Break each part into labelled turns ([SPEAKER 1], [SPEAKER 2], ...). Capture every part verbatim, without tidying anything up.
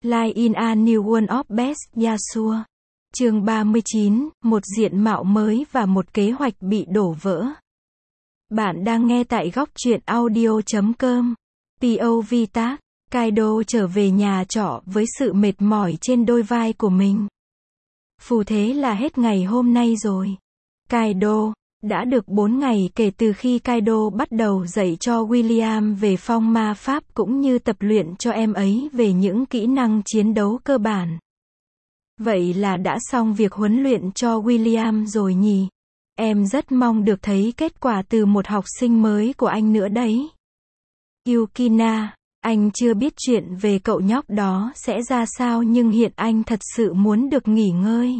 [SPEAKER 1] Live in a New World of Best Yasuo. Chương ba mươi chín, một diện mạo mới và một kế hoạch bị đổ vỡ. Bạn đang nghe tại góc truyện audio chấm com. pê ô vê tác, Kaido trở về nhà trọ với sự mệt mỏi trên đôi vai của mình. Phù thế là hết ngày hôm nay rồi. Kaido, đã được bốn ngày kể từ khi Kaido bắt đầu dạy cho William về phong ma pháp cũng như tập luyện cho em ấy về những kỹ năng chiến đấu cơ bản. Vậy là đã xong việc huấn luyện cho William rồi nhỉ? Em rất mong được thấy kết quả từ một học sinh mới của anh nữa đấy. Yukina, anh chưa biết chuyện về cậu nhóc đó sẽ ra sao nhưng hiện anh thật sự muốn được nghỉ ngơi.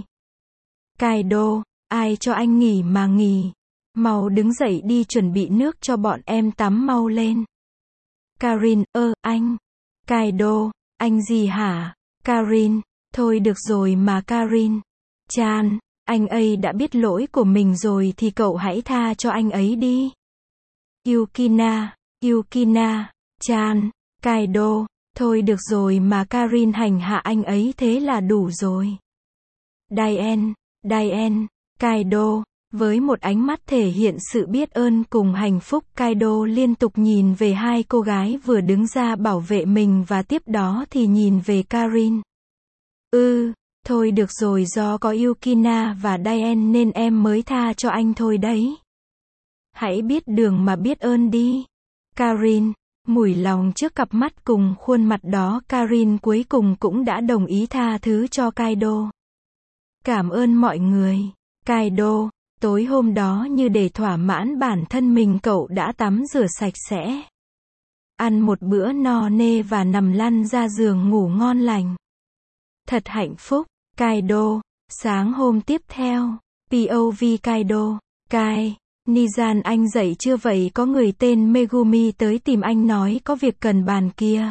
[SPEAKER 1] Kaido, ai cho anh nghỉ mà nghỉ. Mau đứng dậy đi chuẩn bị nước cho bọn em tắm mau lên. Karin, ơ, anh. Kaido, anh gì hả? Karin, thôi được rồi mà Karin. Chan, anh ấy đã biết lỗi của mình rồi thì cậu hãy tha cho anh ấy đi. Yukina, Yukina, Chan, Kaido, thôi được rồi mà Karin hành hạ anh ấy thế là đủ rồi. Diane, Diane, Kaido. Với một ánh mắt thể hiện sự biết ơn cùng hạnh phúc, Kaido liên tục nhìn về hai cô gái vừa đứng ra bảo vệ mình và tiếp đó thì nhìn về Karin. Ừ, thôi được rồi do có Yukina và Diane nên em mới tha cho anh thôi đấy. Hãy biết đường mà biết ơn đi. Karin, mủi lòng trước cặp mắt cùng khuôn mặt đó, Karin cuối cùng cũng đã đồng ý tha thứ cho Kaido. Cảm ơn mọi người. Kaido, tối hôm đó như để thỏa mãn bản thân mình cậu đã tắm rửa sạch sẽ. Ăn một bữa no nê và nằm lăn ra giường ngủ ngon lành. Thật hạnh phúc. Kaido, sáng hôm tiếp theo. pê ô vê Kaido, Kai, Nizan anh dậy chưa vậy có người tên Megumi tới tìm anh nói có việc cần bàn kia.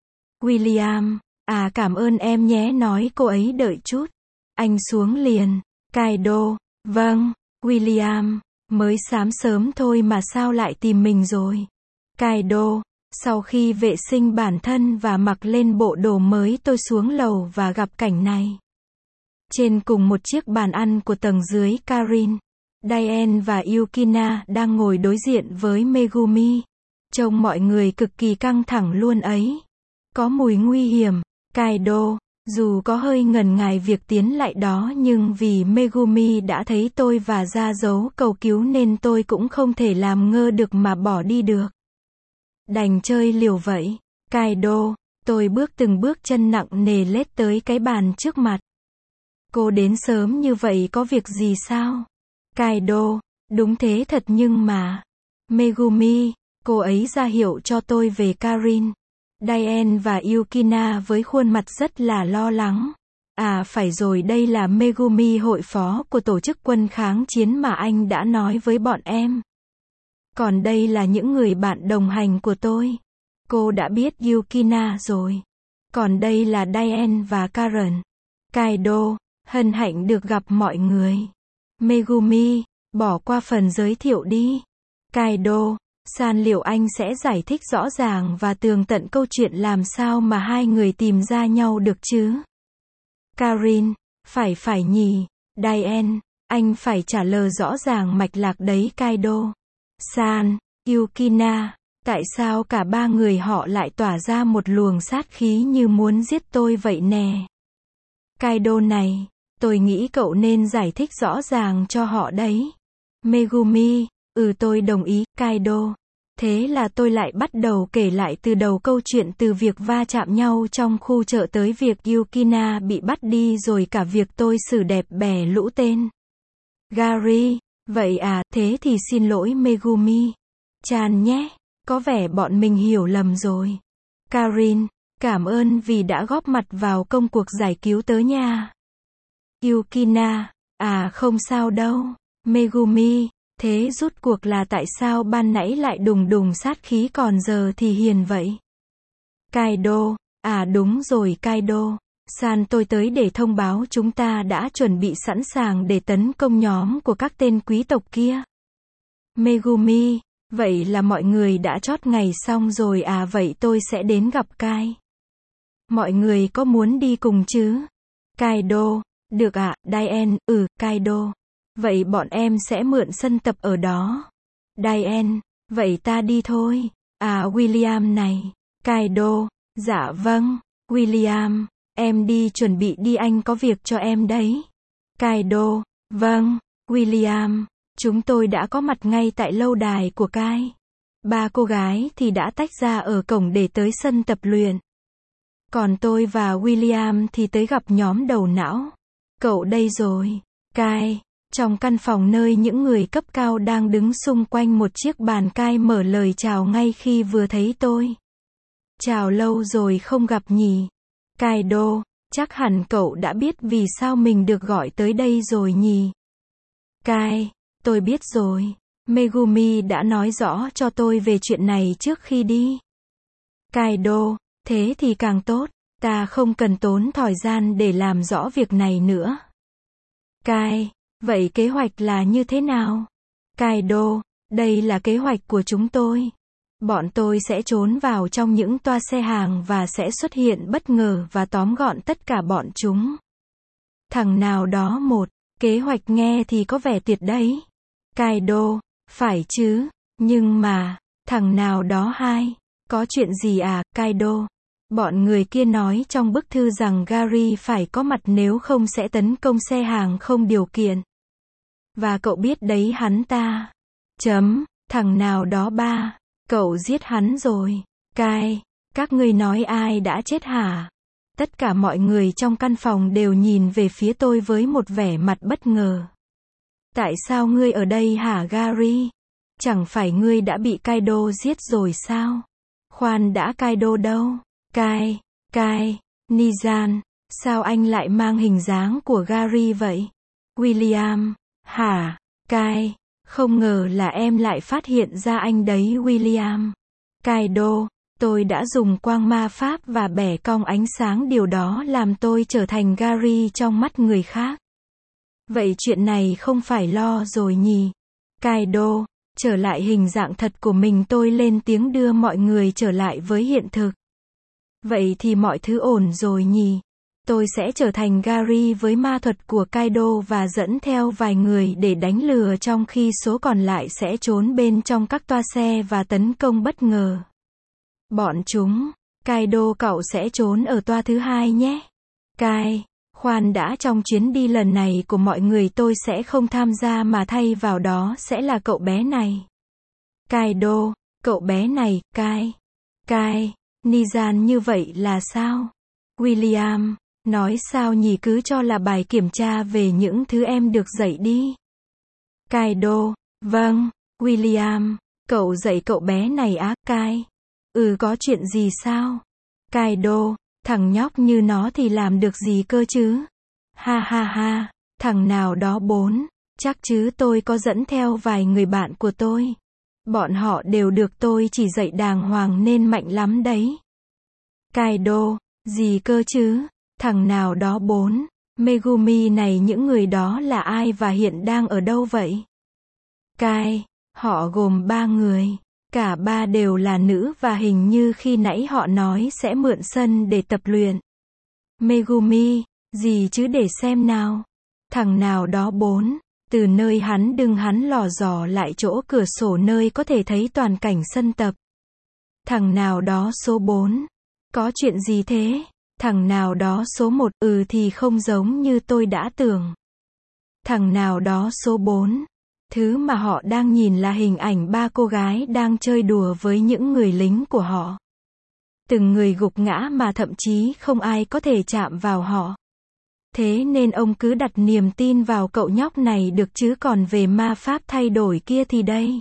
[SPEAKER 1] William, à cảm ơn em nhé nói cô ấy đợi chút. Anh xuống liền. Kaido, vâng. William, mới sáng sớm thôi mà sao lại tìm mình rồi? Kaido, sau khi vệ sinh bản thân và mặc lên bộ đồ mới tôi xuống lầu và gặp cảnh này. Trên cùng một chiếc bàn ăn của tầng dưới, Karin, Diane và Yukina đang ngồi đối diện với Megumi. Trông mọi người cực kỳ căng thẳng luôn ấy. Có mùi nguy hiểm. Kaido, dù có hơi ngần ngại việc tiến lại đó nhưng vì Megumi đã thấy tôi và ra dấu cầu cứu nên tôi cũng không thể làm ngơ được mà bỏ đi được. Đành chơi liều vậy. Kaido, tôi bước từng bước chân nặng nề lết tới cái bàn trước mặt. Cô đến sớm như vậy có việc gì sao? Kaido, đúng thế thật nhưng mà. Megumi, cô ấy ra hiệu cho tôi về Karin. Diane và Yukina với khuôn mặt rất là lo lắng. À phải rồi đây là Megumi hội phó của tổ chức quân kháng chiến mà anh đã nói với bọn em. Còn đây là những người bạn đồng hành của tôi. Cô đã biết Yukina rồi. Còn đây là Diane và Karen. Kaido, hân hạnh được gặp mọi người. Megumi, bỏ qua phần giới thiệu đi. Kaido, San liệu anh sẽ giải thích rõ ràng và tường tận câu chuyện làm sao mà hai người tìm ra nhau được chứ? Karin, phải phải nhỉ. Diane, anh phải trả lời rõ ràng mạch lạc đấy Kaido. San, Yukina, tại sao cả ba người họ lại tỏa ra một luồng sát khí như muốn giết tôi vậy nè? Kaido này, tôi nghĩ cậu nên giải thích rõ ràng cho họ đấy. Megumi, ừ tôi đồng ý, Kaido. Thế là tôi lại bắt đầu kể lại từ đầu câu chuyện từ việc va chạm nhau trong khu chợ tới việc Yukina bị bắt đi rồi cả việc tôi xử đẹp bè lũ tên. Gary, vậy à, thế thì xin lỗi Megumi. Chan nhé, có vẻ bọn mình hiểu lầm rồi. Karin, cảm ơn vì đã góp mặt vào công cuộc giải cứu tớ nha. Yukina, à không sao đâu. Megumi, thế rút cuộc là tại sao ban nãy lại đùng đùng sát khí còn giờ thì hiền vậy? Kaido, à đúng rồi Kaido. San tôi tới để thông báo chúng ta đã chuẩn bị sẵn sàng để tấn công nhóm của các tên quý tộc kia. Megumi, vậy là mọi người đã chót ngày xong rồi à vậy tôi sẽ đến gặp Kai. Mọi người có muốn đi cùng chứ? Kaido, được ạ, Diane, ừ, Kaido. Vậy bọn em sẽ mượn sân tập ở đó. Diane, vậy ta đi thôi. À William này. Kaido, dạ vâng. William, em đi chuẩn bị đi, anh có việc cho em đấy. Kaido, vâng. William, chúng tôi đã có mặt ngay tại lâu đài của Kai. Ba cô gái thì đã tách ra ở cổng để tới sân tập luyện. Còn tôi và William thì tới gặp nhóm đầu não. Cậu đây rồi. Kai. Trong căn phòng nơi những người cấp cao đang đứng xung quanh một chiếc bàn, Kai mở lời chào ngay khi vừa thấy tôi. Chào, lâu rồi không gặp nhỉ. Kaido, chắc hẳn cậu đã biết vì sao mình được gọi tới đây rồi nhỉ. Kai, tôi biết rồi. Megumi đã nói rõ cho tôi về chuyện này trước khi đi. Kaido, thế thì càng tốt. Ta không cần tốn thời gian để làm rõ việc này nữa. Kai, vậy kế hoạch là như thế nào? Kaido, đây là kế hoạch của chúng tôi. Bọn tôi sẽ trốn vào trong những toa xe hàng và sẽ xuất hiện bất ngờ và tóm gọn tất cả bọn chúng. Thằng nào đó một, kế hoạch nghe thì có vẻ tuyệt đấy. Kaido, phải chứ, nhưng mà, thằng nào đó hai, có chuyện gì à, Kaido? Bọn người kia nói trong bức thư rằng Gary phải có mặt nếu không sẽ tấn công xe hàng không điều kiện. Và cậu biết đấy, hắn ta. Chấm, thằng nào đó ba, cậu giết hắn rồi. Kai, các ngươi nói ai đã chết hả? Tất cả mọi người trong căn phòng đều nhìn về phía tôi với một vẻ mặt bất ngờ. Tại sao ngươi ở đây hả Gary? Chẳng phải ngươi đã bị Kaido giết rồi sao? Khoan đã, Kaido đâu? Kai, Kai, Nizan, sao anh lại mang hình dáng của Gary vậy? William, hả? Kai, không ngờ là em lại phát hiện ra anh đấy William. Kaido, tôi đã dùng quang ma pháp và bẻ cong ánh sáng, điều đó làm tôi trở thành Gary trong mắt người khác. Vậy chuyện này không phải lo rồi nhỉ? Kaido, trở lại hình dạng thật của mình, tôi lên tiếng đưa mọi người trở lại với hiện thực. Vậy thì mọi thứ ổn rồi nhỉ? Tôi sẽ trở thành Gary với ma thuật của Kaido và dẫn theo vài người để đánh lừa, trong khi số còn lại sẽ trốn bên trong các toa xe và tấn công bất ngờ. Bọn chúng, Kaido cậu sẽ trốn ở toa thứ hai nhé. Kai, khoan đã, trong chuyến đi lần này của mọi người tôi sẽ không tham gia mà thay vào đó sẽ là cậu bé này. Kaido, cậu bé này, Kai. Kai, Nizan, như vậy là sao? William, nói sao nhỉ, cứ cho là bài kiểm tra về những thứ em được dạy đi. Kaido, vâng. William, cậu dạy cậu bé này á? Kai, ừ, có chuyện gì sao? Kaido, thằng nhóc như nó thì làm được gì cơ chứ? Ha ha ha, thằng nào đó bốn, chắc chứ, tôi có dẫn theo vài người bạn của tôi. Bọn họ đều được tôi chỉ dạy đàng hoàng nên mạnh lắm đấy. Kaido, gì cơ chứ? Thằng nào đó bốn, Megumi này, những người đó là ai và hiện đang ở đâu vậy? Kai, họ gồm ba người. Cả ba đều là nữ và hình như khi nãy họ nói sẽ mượn sân để tập luyện. Megumi, gì chứ, để xem nào. Thằng nào đó bốn, từ nơi hắn đứng hắn lò dò lại chỗ cửa sổ nơi có thể thấy toàn cảnh sân tập. Thằng nào đó số bốn, có chuyện gì thế? Thằng nào đó số một, ừ thì không giống như tôi đã tưởng. Thằng nào đó số bốn, thứ mà họ đang nhìn là hình ảnh ba cô gái đang chơi đùa với những người lính của họ. Từng người gục ngã mà thậm chí không ai có thể chạm vào họ. Thế nên ông cứ đặt niềm tin vào cậu nhóc này được chứ, còn về ma pháp thay đổi kia thì đây.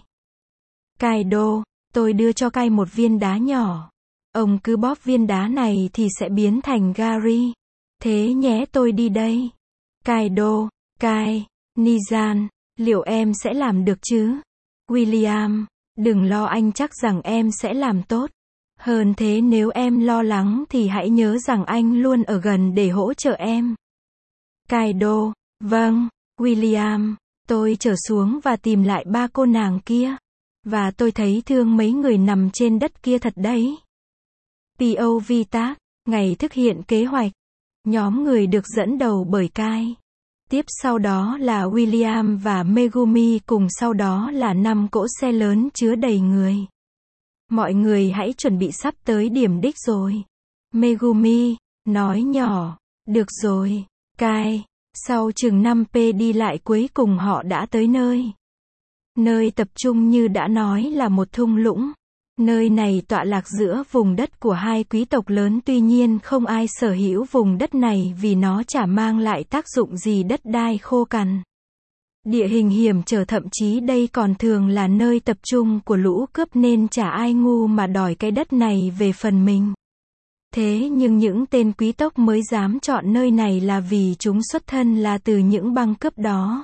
[SPEAKER 1] Kaido, tôi đưa cho Kai một viên đá nhỏ. Ông cứ bóp viên đá này thì sẽ biến thành Gary. Thế nhé, tôi đi đây. Kaido, Kai, Nizan, liệu em sẽ làm được chứ? William, đừng lo, anh chắc rằng em sẽ làm tốt. Hơn thế, nếu em lo lắng thì hãy nhớ rằng anh luôn ở gần để hỗ trợ em. Kaido, vâng. William, tôi trở xuống và tìm lại ba cô nàng kia. Và tôi thấy thương mấy người nằm trên đất kia thật đấy. pê ô vê tag, Ngày thực hiện kế hoạch. Nhóm người được dẫn đầu bởi Kai. Tiếp sau đó là William và Megumi, cùng sau đó là năm cỗ xe lớn chứa đầy người. Mọi người hãy chuẩn bị, sắp tới điểm đích rồi. Megumi nói nhỏ. Được rồi, Kai. Sau chừng năm phút đi lại cuối cùng họ đã tới nơi. Nơi tập trung như đã nói là một thung lũng. Nơi này tọa lạc giữa vùng đất của hai quý tộc lớn, tuy nhiên không ai sở hữu vùng đất này vì nó chả mang lại tác dụng gì, đất đai khô cằn. Địa hình hiểm trở, thậm chí đây còn thường là nơi tập trung của lũ cướp nên chả ai ngu mà đòi cái đất này về phần mình. Thế nhưng những tên quý tộc mới dám chọn nơi này là vì chúng xuất thân là từ những băng cướp đó.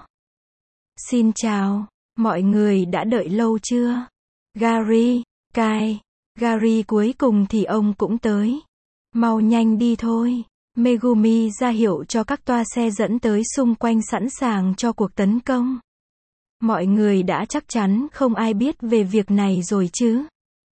[SPEAKER 1] Xin chào, mọi người đã đợi lâu chưa? Gary, Kai, Gary cuối cùng thì ông cũng tới. Mau nhanh đi thôi. Megumi ra hiệu cho các toa xe dẫn tới xung quanh sẵn sàng cho cuộc tấn công. Mọi người đã chắc chắn không ai biết về việc này rồi chứ?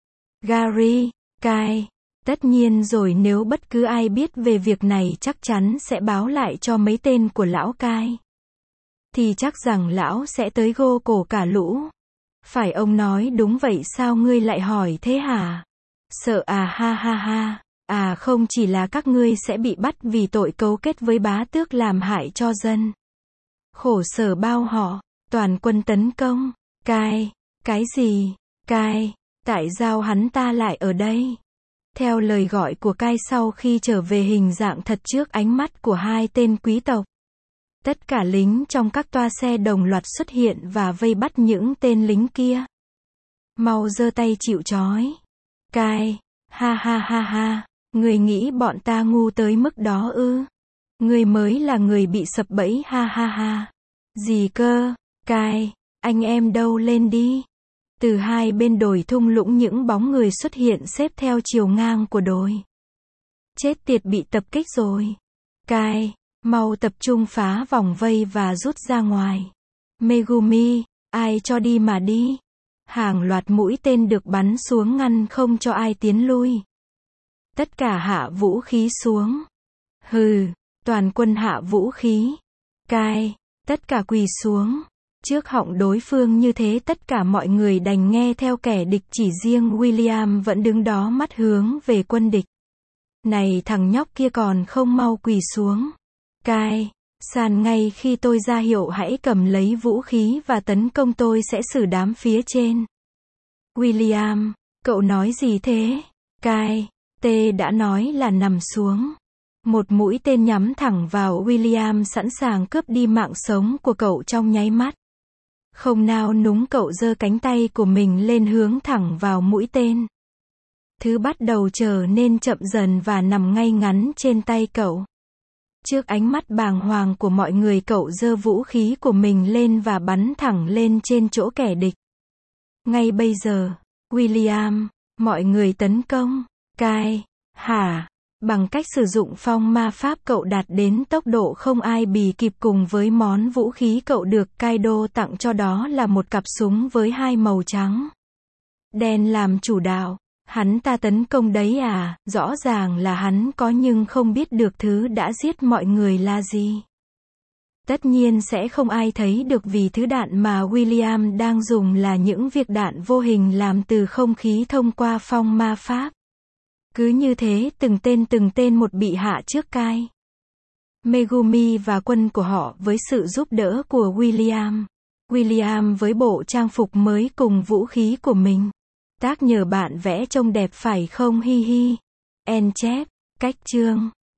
[SPEAKER 1] Gary, Kai, tất nhiên rồi, nếu bất cứ ai biết về việc này chắc chắn sẽ báo lại cho mấy tên của lão Kai. Thì chắc rằng lão sẽ tới gô cổ cả lũ. Phải, ông nói đúng vậy, sao ngươi lại hỏi thế hả? Sợ à? Ha ha ha. À không, chỉ là các ngươi sẽ bị bắt vì tội cấu kết với bá tước làm hại cho dân. Khổ sở bao họ. Toàn quân tấn công. Kai. Cái gì? Kai. Tại sao hắn ta lại ở đây? Theo lời gọi của Kai, sau khi trở về hình dạng thật trước ánh mắt của hai tên quý tộc, tất cả lính trong các toa xe đồng loạt xuất hiện và vây bắt những tên lính kia. Mau giơ tay chịu trói. Kai. Ha ha ha ha. Người nghĩ bọn ta ngu tới mức đó ư? Người mới là người bị sập bẫy, ha ha ha. Gì cơ? Kai. Anh em đâu, lên đi. Từ hai bên đồi thung lũng những bóng người xuất hiện xếp theo chiều ngang của đồi. Chết tiệt, bị tập kích rồi. Kai. Mau tập trung phá vòng vây và rút ra ngoài. Megumi. Ai cho đi mà đi. Hàng loạt mũi tên được bắn xuống ngăn không cho ai tiến lui. Tất cả hạ vũ khí xuống. Hừ. Toàn quân hạ vũ khí. Kai. Tất cả quỳ xuống. Trước họng đối phương như thế, tất cả mọi người đành nghe theo kẻ địch, chỉ riêng William vẫn đứng đó mắt hướng về quân địch. Này thằng nhóc kia, còn không mau quỳ xuống. Kai. Sàn ngay khi tôi ra hiệu hãy cầm lấy vũ khí và tấn công, tôi sẽ xử đám phía trên. William. Cậu nói gì thế? Kai. T đã nói là nằm xuống. Một mũi tên nhắm thẳng vào William, sẵn sàng cướp đi mạng sống của cậu trong nháy mắt. Không nao núng, cậu giơ cánh tay của mình lên hướng thẳng vào mũi tên. Thứ bắt đầu trở nên chậm dần và nằm ngay ngắn trên tay cậu. Trước ánh mắt bàng hoàng của mọi người, cậu giơ vũ khí của mình lên và bắn thẳng lên trên chỗ kẻ địch. Ngay bây giờ, William, mọi người tấn công. Kai. Hả? Bằng cách sử dụng phong ma pháp, cậu đạt đến tốc độ không ai bì kịp, cùng với món vũ khí cậu được Kaido tặng cho, đó là một cặp súng với hai màu trắng đen làm chủ đạo. Hắn ta tấn công đấy à? Rõ ràng là hắn có, nhưng không biết được thứ đã giết mọi người là gì. Tất nhiên sẽ không ai thấy được vì thứ đạn mà William đang dùng là những việc đạn vô hình làm từ không khí thông qua phong ma pháp. Cứ như thế, từng tên từng tên một bị hạ trước Kai, Megumi và quân của họ với sự giúp đỡ của William. William với bộ trang phục mới cùng vũ khí của mình. Tác nhờ bạn vẽ trông đẹp phải không, hi hi. En chép, cách chương.